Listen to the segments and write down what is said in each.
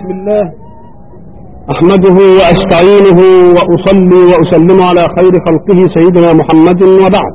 بسم الله أحمده وأستعينه وأصلي وأسلم على خير خلقه سيدنا محمد وبعد.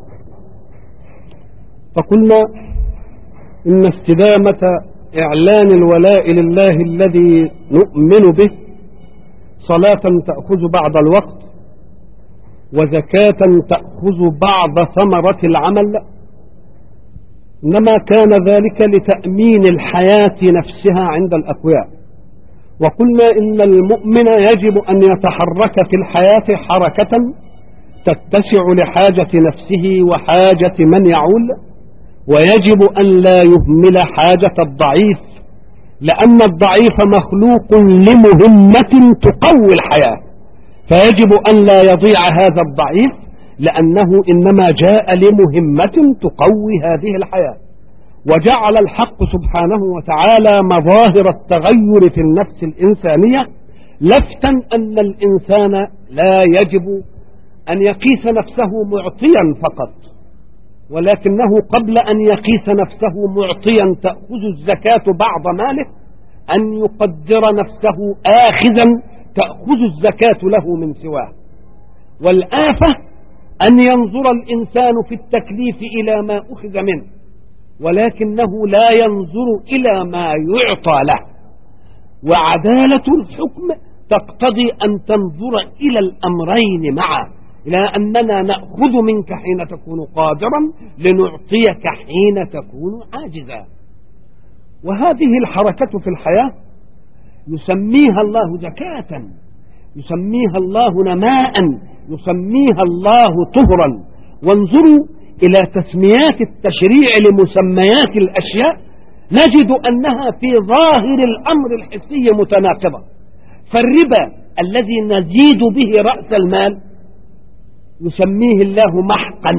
فقلنا إن استدامة إعلان الولاء لله الذي نؤمن به صلاة تأخذ بعض الوقت، وزكاة تأخذ بعض ثمرة العمل، إنما كان ذلك لتأمين الحياة نفسها عند الأقوياء. وقلنا إن المؤمن يجب أن يتحرك في الحياة حركة تتسع لحاجة نفسه وحاجة من يعول، ويجب أن لا يهمل حاجة الضعيف، لأن الضعيف مخلوق لمهمة تقوي الحياة، فيجب أن لا يضيع هذا الضعيف لأنه إنما جاء لمهمة تقوي هذه الحياة. وجعل الحق سبحانه وتعالى مظاهر التغير في النفس الإنسانية، لفتا أن الإنسان لا يجب أن يقيس نفسه معطيا فقط، ولكنه قبل أن يقيس نفسه معطيا تأخذ الزكاة بعض ماله، أن يقدر نفسه آخذا تأخذ الزكاة له من سواه. والآفة أن ينظر الإنسان في التكليف إلى ما أخذ منه، ولكنه لا ينظر إلى ما يعطى له. وعدالة الحكم تقتضي أن تنظر إلى الأمرين معا، إلى أننا نأخذ منك حين تكون قادرا لنعطيك حين تكون عاجزا. وهذه الحركة في الحياة يسميها الله زكاة، يسميها الله نماء، يسميها الله طهرا. وانظروا إلى تسميات التشريع لمسميات الأشياء، نجد أنها في ظاهر الأمر الحسي متناقضة. فالربا الذي نزيد به رأس المال يسميه الله محقا،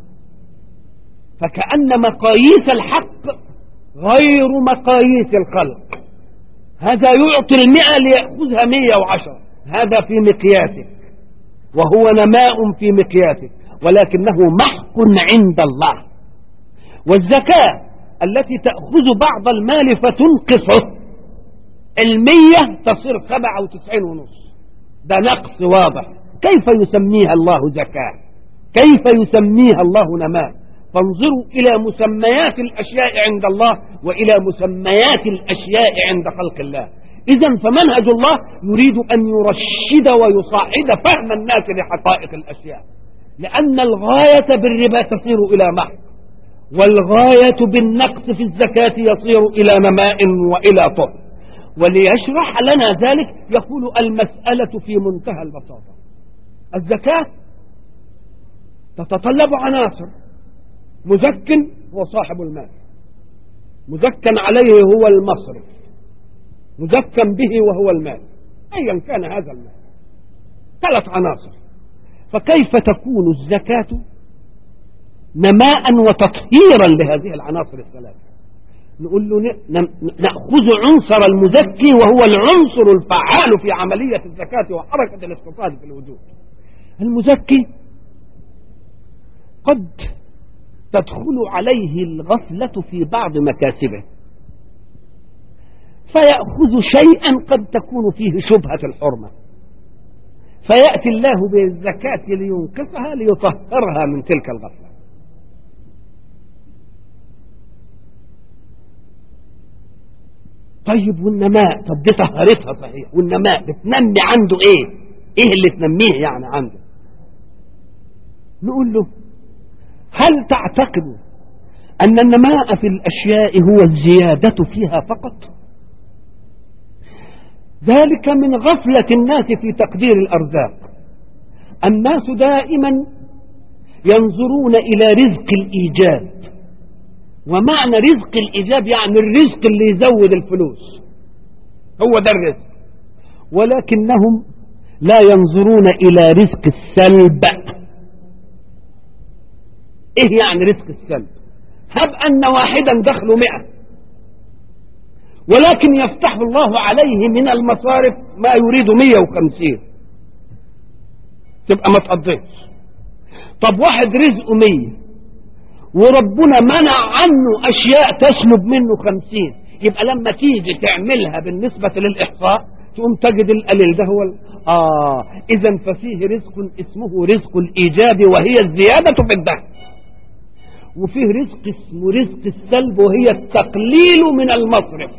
فكأن مقاييس الحق غير مقاييس الخلق. هذا يعطي 100 ليأخذها 110، هذا في مقياسك، وهو نماء في مقياسك، ولكنه محق عند الله. والزكاة التي تأخذ بعض المال فتنقصه، 100 تصير 97.5، ده نقص واضح. كيف يسميها الله زكاة؟ كيف يسميها الله نماء؟ فانظروا إلى مسميات الأشياء عند الله وإلى مسميات الأشياء عند خلق الله. إذن فمنهج الله يريد أن يرشد ويصعد فهم الناس لحقائق الأشياء، لأن الغاية بالربا تصير إلى محق، والغاية بالنقص في الزكاة يصير إلى نماء وإلى طهر. وليشرح لنا ذلك يقول المسألة في منتهى البساطة. الزكاة تتطلب عناصر. مزك هو صاحب المال، مزكا عليه هو المصرف، مزكا به وهو المال، أيا كان هذا المال، 3 عناصر. فكيف تكون الزكاة نماء وتطهيرا لهذه العناصر ال3؟ نقول له نأخذ عنصر المزكي وهو العنصر الفعال في عملية الزكاة وحركة الاقتصاد في الوجود. المزكي قد تدخل عليه الغفلة في بعض مكاسبه، فيأخذ شيئا قد تكون فيه شبهة الحرمة، فيأتي الله بالزكاة لينقصها ليطهرها من تلك الغفلة. طيب والنماء؟ طب دي طهرتها صحيح، والنماء بتنمي عنده ايه اللي تنميه يعني عنده؟ نقول له هل تعتقد أن النماء في الأشياء هو الزيادة فيها فقط؟ ذلك من غفلة الناس في تقدير الأرزاق. الناس دائما ينظرون إلى رزق الإيجاب، ومعنى رزق الإيجاب يعني الرزق اللي يزود الفلوس، هو ده الرزق. ولكنهم لا ينظرون إلى رزق السلب. إيه يعني رزق السلب؟ هب أن واحدا دخله 100، ولكن يفتح الله عليه من المصارف ما يريد 150، تبقى ما تقضيش. طب واحد رزقه 100 وربنا منع عنه أشياء تسلب منه 50، يبقى لما تيجي تعملها بالنسبة للإحصاء تقوم تجد القليل ده هو إذا ففيه رزق اسمه رزق الإيجاب وهي الزيادة في الدهر، وفيه رزق اسمه رزق السلب وهي التقليل من المصرف.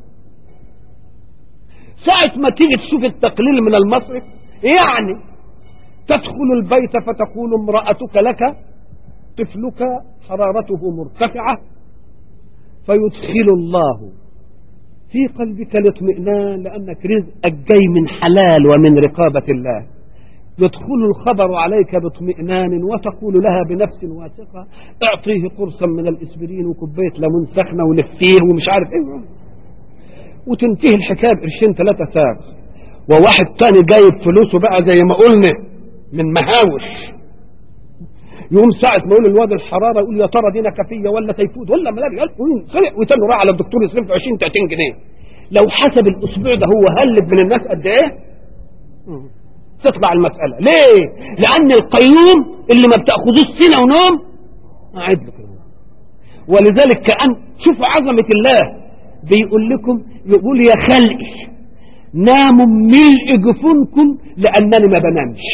ساعة ما تيجي تشوف التقليل من المصرف يعني تدخل البيت فتقول امرأتك لك طفلك حرارته مرتفعة فيدخل الله في قلبك الاطمئنان لأنك رزقك جاي من حلال ومن رقابة الله، يدخل الخبر عليك باطمئنان وتقول لها بنفس واثقة اعطيه قرصا من الاسبرين وكوبايه ليمون سخنه ولفيه ومش عارف ايه، وتنتهي الحكايه بقرشين 3 ساغ. وواحد تاني جايب فلوسه بقى زي ما قلنا من مهاوش، يوم ساعة ما يقول الواد الحرارة يقول يا ترى دي نكفية ولا تيفود ولا ملاريا، سرق ويتنه راح على الدكتور يصرف له 20-30 جنيه. لو حسب الأسبوع ده هو هلك من الناس قد إيه تطلع المسألة. ليه؟ لأن القيوم اللي ما بتأخذوش سنة ونوم قاعد لك. ولذلك كأن شوفوا عظمة الله بيقول لكم، يقول يا خلقي ناموا ملء جفونكم لأنني ما بنامش.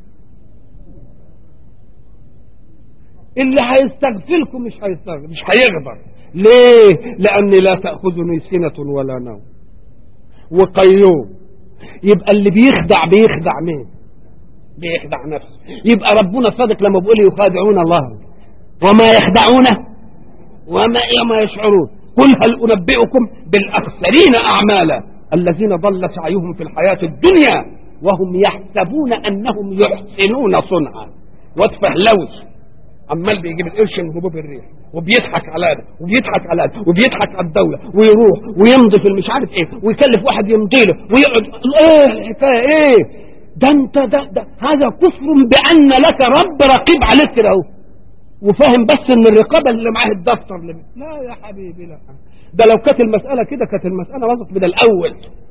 اللي هيستغفلكم مش هيستغفل، مش هيغبر. ليه؟ لأني لا تأخذني سنة ولا نوم وقيوم. يبقى اللي بيخدع مين؟ بيخدع نفسه. يبقى ربنا صادق لما بيقول يخادعون الله وما يخدعون وما يشعرون. قل هل أنبئكم بالأخسرين أعمالا الذين ضل سعيهم في الحياة الدنيا وهم يحسبون أنهم يحسنون صنعا. واتفهلوس عمال بيجيب القرش من هبوب الريح وبيضحك على ده وبيضحك على ده وبيضحك على الدولة ويروح ويمضي في المش عارف ايه ويكلف واحد يمضي له ويقعد ايه الحكايه ايه ده انت ده هذا كفر بان لك رب رقيب عليك كده اهو وفاهم بس ان الرقابه اللي معاه الدفتر لا يا حبيبي لا. ده لو كانت المساله كده كانت المساله وصلت من الاول.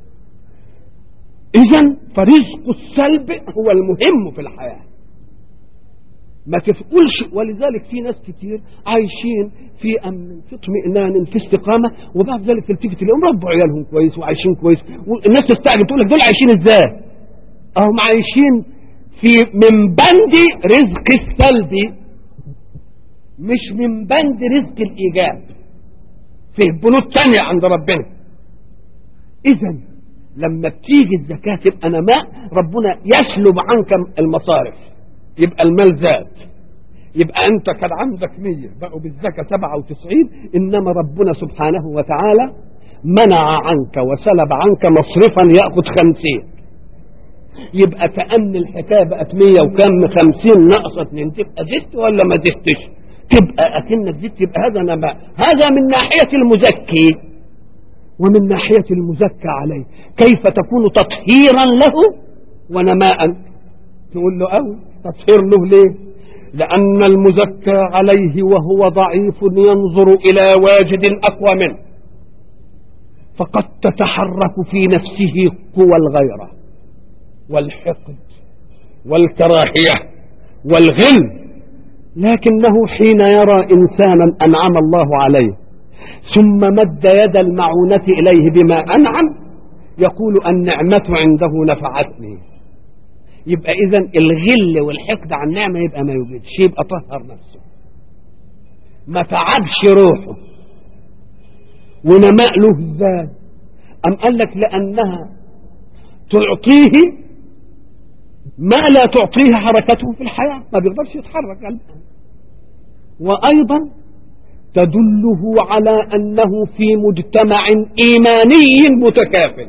اذا فرزق السلب هو المهم في الحياه، ما تفقلش. ولذلك في ناس كتير عايشين في امن في اطمئنان في استقامه وبعد ذلك تلتفت اليوم ربوا عيالهم كويس وعايشين كويس والناس تستعجب تقول لك دول عايشين ازاي؟ هم عايشين من بند رزق السلبي مش من بند رزق الايجاب، فيه بنود تانية عند ربنا. اذا لما بتيجي الزكاه تبقى نماء، ربنا يسلب عنك المصارف يبقى المال زاد، يبقى انت كان عندك 100 بقوا بالزكاه 97، انما ربنا سبحانه وتعالى منع عنك وسلب عنك مصرفا ياخذ 50، يبقى كأن الحكايه بقت 100 وكم 50 ناقصه 2، تبقى زدت ولا ما زدتش؟ تبقى اكنك زدت. يبقى هذا نماء، هذا من ناحيه المزكي. ومن ناحيه المزكى عليه كيف تكون تطهيرا له ونماء؟ تقول له أو تطهير له ليه؟ لأن المزكى عليه وهو ضعيف ينظر إلى واجد أقوى منه، فقد تتحرك في نفسه قوى الغيرة والحقد والكراهية والغل، لكنه حين يرى إنسانا أنعم الله عليه ثم مد يد المعونة إليه بما أنعم يقول النعمة عنده نفعتني. يبقى إذن الغل والحقد عن النعمة يبقى ما يوجدش، يبقى طهر نفسه ما تعبش روحه. ونماء له ازاي؟ أم قال لك لأنها تعطيه ما لا تعطيه حركته في الحياة، ما بيقدرش يتحرك قلبه. وأيضا تدله على أنه في مجتمع إيماني متكافل،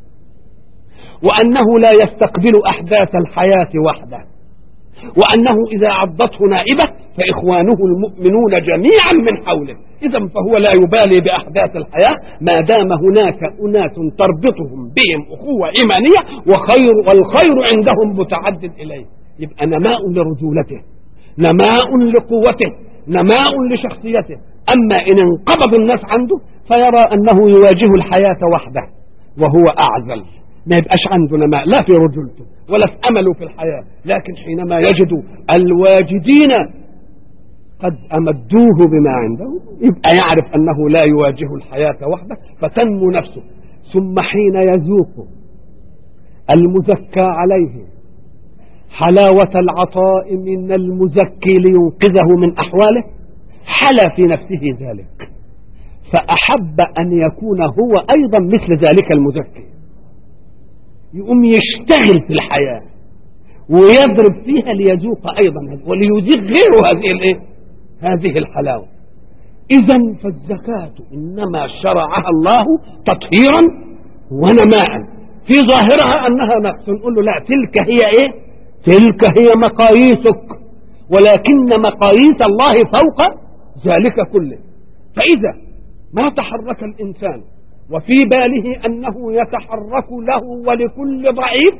وأنه لا يستقبل أحداث الحياة وحده، وأنه إذا عضته نائبة فإخوانه المؤمنون جميعا من حوله. إذا فهو لا يبالي بأحداث الحياة ما دام هناك أناس تربطهم بهم أخوة إيمانية والخير عندهم متعدد إليه. يبقى نماء لرجولته، نماء لقوته، نماء لشخصيته. أما إن انقبض الناس عنده فيرى أنه يواجه الحياة وحده وهو أعزل، ما يبقاش عنده نماء لا في رجولته ولا في أمله في الحياة. لكن حينما يجد الواجدين قد أمدوه بما عنده، يبقى يعرف أنه لا يواجه الحياة وحده فتنمو نفسه. ثم حين يذوق المزكى عليه حلاوة العطاء من المزكي لينقذه من أحواله حلا في نفسه ذلك، فأحب أن يكون هو أيضا مثل ذلك المزكي، يقوم يشتغل في الحياة ويضرب فيها ليذوق أيضا وليذيق غيره هذه الحلاوة. إذن فالزكاة إنما شرعها الله تطهيرا ونماء، في ظاهرها أنها نقص، نقول له لا، تلك هي تلك هي مقاييسك، ولكن مقاييس الله فوق ذلك كله. فإذا ما تحرك الإنسان وفي باله أنه يتحرك له ولكل ضعيف،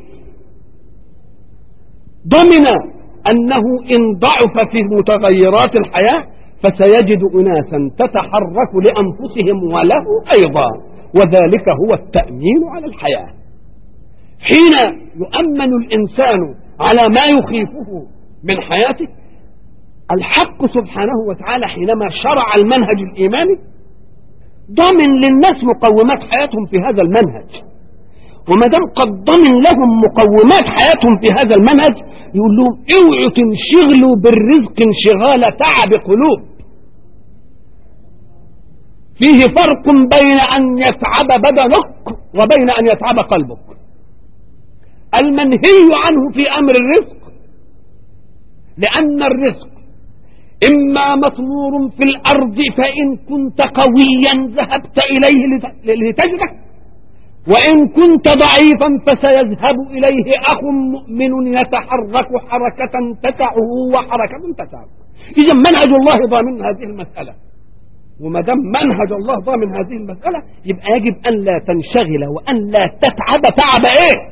ضمن أنه إن ضعف في متغيرات الحياة فسيجد أناسا تتحرك لأنفسهم وله أيضا، وذلك هو التأمين على الحياة. حين يؤمن الإنسان على ما يخيفه من حياته، الحق سبحانه وتعالى حينما شرع المنهج الإيماني ضمن للناس مقومات حياتهم في هذا المنهج، وما دام قد ضمن لهم مقومات حياتهم في هذا المنهج يقول لهم اوعوا تنشغلوا بالرزق انشغال تعب قلوب. فيه فرق بين أن يتعب بدنك وبين أن يتعب قلبك. المنهي عنه في أمر الرزق لأن الرزق إما مطمور في الأرض فإن كنت قويا ذهبت إليه لتجده، وإن كنت ضعيفا فسيذهب إليه أخ مؤمن يتحرك حركة تسعه وحركة تسعه. إذا منهج الله ضامن هذه المسألة، وما دام منهج الله ضامن هذه المسألة يبقى يجب أن لا تنشغل وأن لا تتعب تعب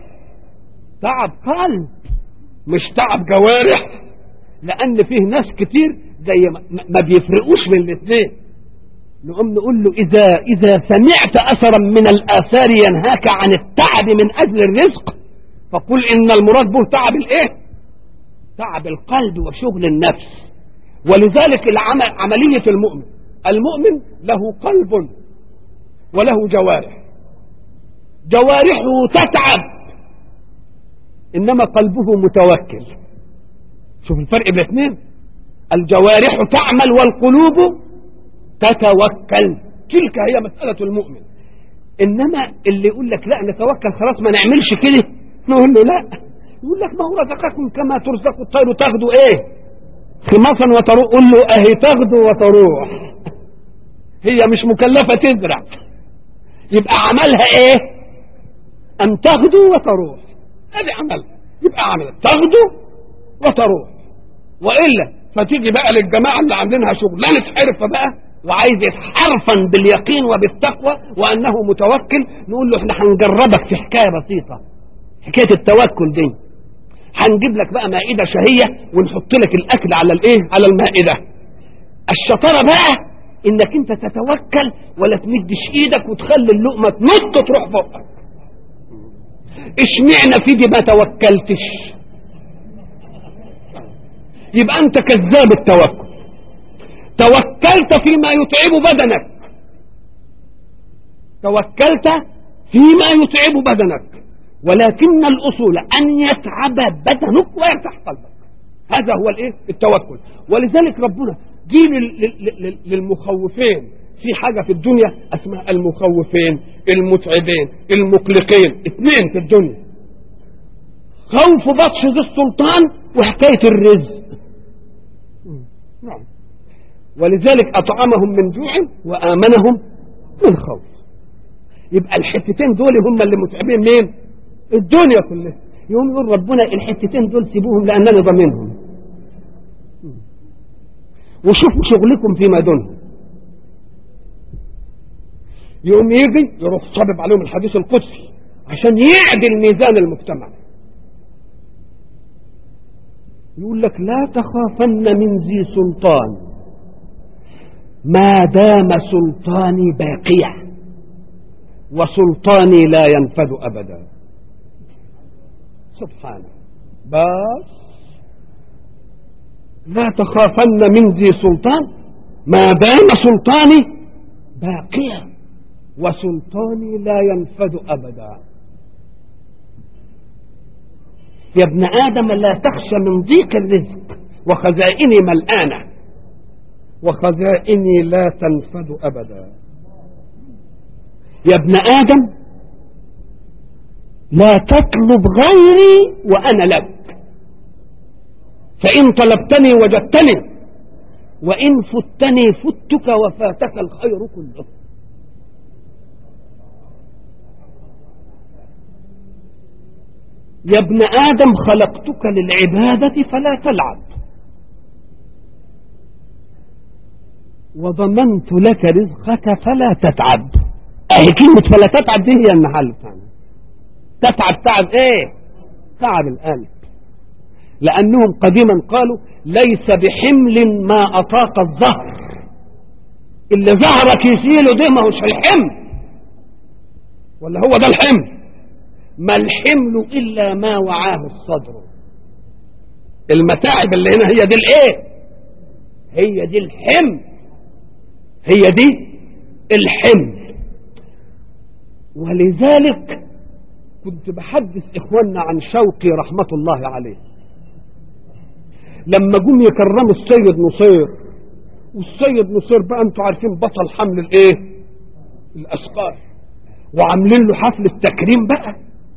تعب قلب، مش تعب جوارح، لأن فيه ناس كتير زي ما بيفرقوش من الاثنين. نقوم نقول له إذا سمعت أثرا من الآثار ينهاك عن التعب من أجل الرزق فقل إن المراد به تعب تعب القلب وشغل النفس. ولذلك عملية المؤمن له قلب وله جوارح، جوارحه تتعب إنما قلبه متوكل. شوف الفرق بين الاثنين، الجوارح تعمل والقلوب تتوكل، تلك هي مسألة المؤمن. إنما اللي يقول لك لا نتوكل خلاص ما نعملش كده، نقول له لا، يقول لك ما هو رزقكم كما ترزق الطير تغدو خماصا وتروح، قل له اهي تغدو وتروح، هي مش مكلفة تزرع، يبقى عملها أن تغدو وتروح، هذه عملها، يبقى عملها تغدو وتروح. وإلا فتيجي بقى للجماعة اللي عاملينها شغلانة حرفة بقى وعايز يتحرفا باليقين وبالتقوى وأنه متوكل، نقول له احنا هنجربك في حكاية بسيطة، حكاية التوكل دي هنجيب لك بقى مائدة شهية ونحط لك الأكل على على المائدة. الشطارة بقى إنك أنت تتوكل ولا تمدش إيدك وتخلي اللقمة تنط تروح فوقك. اشمعنى في دي ما توكلتش؟ يبقى أنت كذاب التوكل، توكلت فيما يتعب بدنك، توكلت فيما يتعب بدنك، ولكن الأصول أن يتعب بدنك ويرتاح قلبك، هذا هو التوكل. ولذلك ربنا جيب للمخوفين في حاجة في الدنيا اسمها المخوفين المتعبين المقلقين، اثنين في الدنيا، خوف بطش ذي السلطان وحكاية الرزق. نعم، ولذلك أطعمهم من جوع وآمنهم من خوف. يبقى الحتتين دول هم اللي متعبين مين؟ الدنيا كلها. يوم يقول ربنا الحتتين دول سيبوهم لأنني ضمنهم، وشوفوا شغلكم فيما دونهم. يوم يجي يروح صابب عليهم الحديث القدسي عشان يعدل ميزان المجتمع، يقول لك لا تخافن من ذي سلطان ما دام سلطاني باقيا وسلطاني لا ينفد أبدا. سبحانه. بس لا تخافن من ذي سلطان ما دام سلطاني باقيا وسلطاني لا ينفد أبدا. يا ابن آدم لا تخشى من ضيق الرزق وخزائني ملآنة وخزائني لا تنفد أبدا. يا ابن آدم لا تطلب غيري وأنا لك، فإن طلبتني وجدتني وإن فتني فتك وفاتك الخير كله. يا ابن آدم خلقتك للعبادة فلا تلعب، وضمنت لك رزقك فلا تتعب. كلمة فلا تتعب دي هي المحل الثاني. تتعب تعب ايه؟ تعب القلب، لأنهم قديما قالوا ليس بحمل ما أطاق الظهر، اللي ظهرك يشيله ده ما هوش الحمل، ولا هو ده الحمل؟ ما الحمل إلا ما وعاه الصدر. المتاعب اللي هنا هي دي الايه؟ هي دي الحمل، هي دي الحمل. ولذلك كنت بحدث إخواننا عن شوقي رحمة الله عليه لما جم يكرموا السيد نصير، والسيد نصير بقى انتوا عارفين بطل حمل الايه؟ الأثقال، وعاملين له حفل التكريم بقى.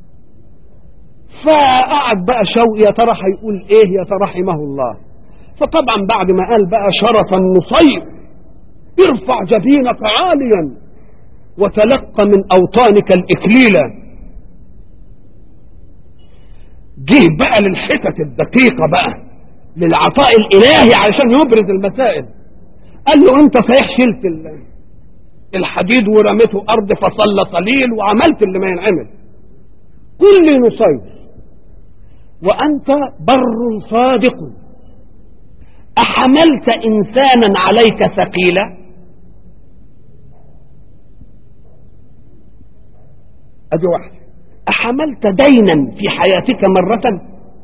فقعد بقى شوقي يا ترى هيقول ايه يا ترى رحمه الله. فطبعا بعد ما قال بقى شرف النصير ارفع جبينك عاليا وتلقى من أوطانك الإكليلة، جه بقى للحتة الدقيقة بقى للعطاء الإلهي علشان يبرز المسائل. قال له انت صحيح شلت الحديد ورميته أرض فصلى صليل وعملت اللي ما ينعمل، قل لي نصير وأنت بر صادق، أحملت إنسانا عليك ثقيلا؟ أدي واحدة. أحملت دينا في حياتك مرة؟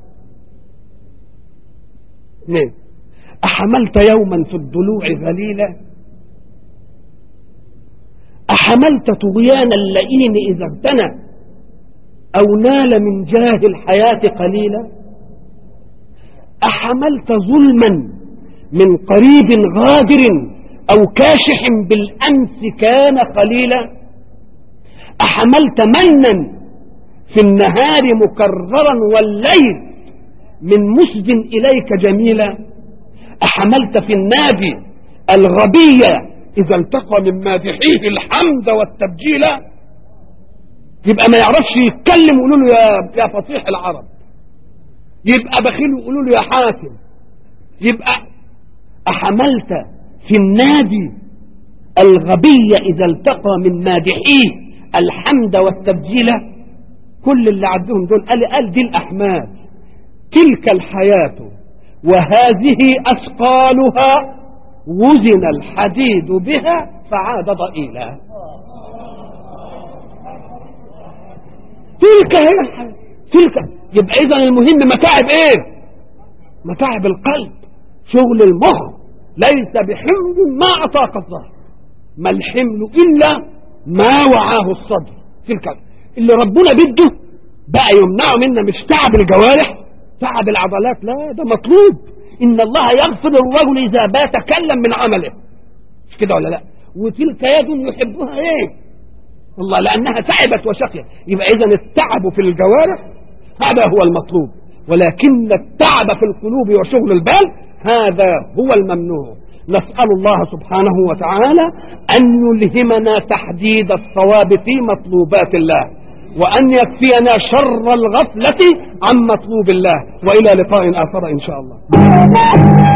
اثنين. أحملت يوما في الضلوع ذليلا؟ أحملت طغيان اللئيم إذا اغتنى أو نال من جاه الحياة قليلا؟ أحملت ظلما من قريب غادر أو كاشح بالأمس كان قليلا؟ أحملت منا في النهار مكررا والليل من مسد إليك جميلا؟ أحملت في النادي الغبية إذا التقى من مادحيه الحمد والتبجيل؟ يبقى ما يعرفش يتكلم ويقولوا له يا فصيح العرب، يبقى بخيل ويقولوا له يا حاتم. يبقى أحملت في النادي الغبية إذا التقى من مادحيه الحمد والتبجيل؟ كل اللي عدهم دول قال دي الأحمال، تلك الحياة وهذه أثقالها وزن الحديد بها فعاد ضئيلا. تلك هي الحياة، تلك. يبقى إذن المهم متاعب ايه؟ متاعب القلب، شغل المخ. ليس بحمل ما أطاق الظهر، ما الحمل إلا ما وعاه الصدر. تلك اللي ربنا بده بقى يمنعه منا، مش تعب الجوارح تعب العضلات، لا ده مطلوب. إن الله يغفر الرجل إذا بات كلا من عمله، مش كده ولا لا؟ وتلك يد يحبها ايه؟ والله لأنها تعبت وشقيت. يبقى إذن التعب في الجوارح هذا هو المطلوب، ولكن التعب في القلوب وشغل البال هذا هو الممنوع. نسأل الله سبحانه وتعالى أن يلهمنا تحديد الصواب في مطلوبات الله، وأن يكفينا شر الغفلة عن مطلوب الله. وإلى لقاء آخر إن شاء الله.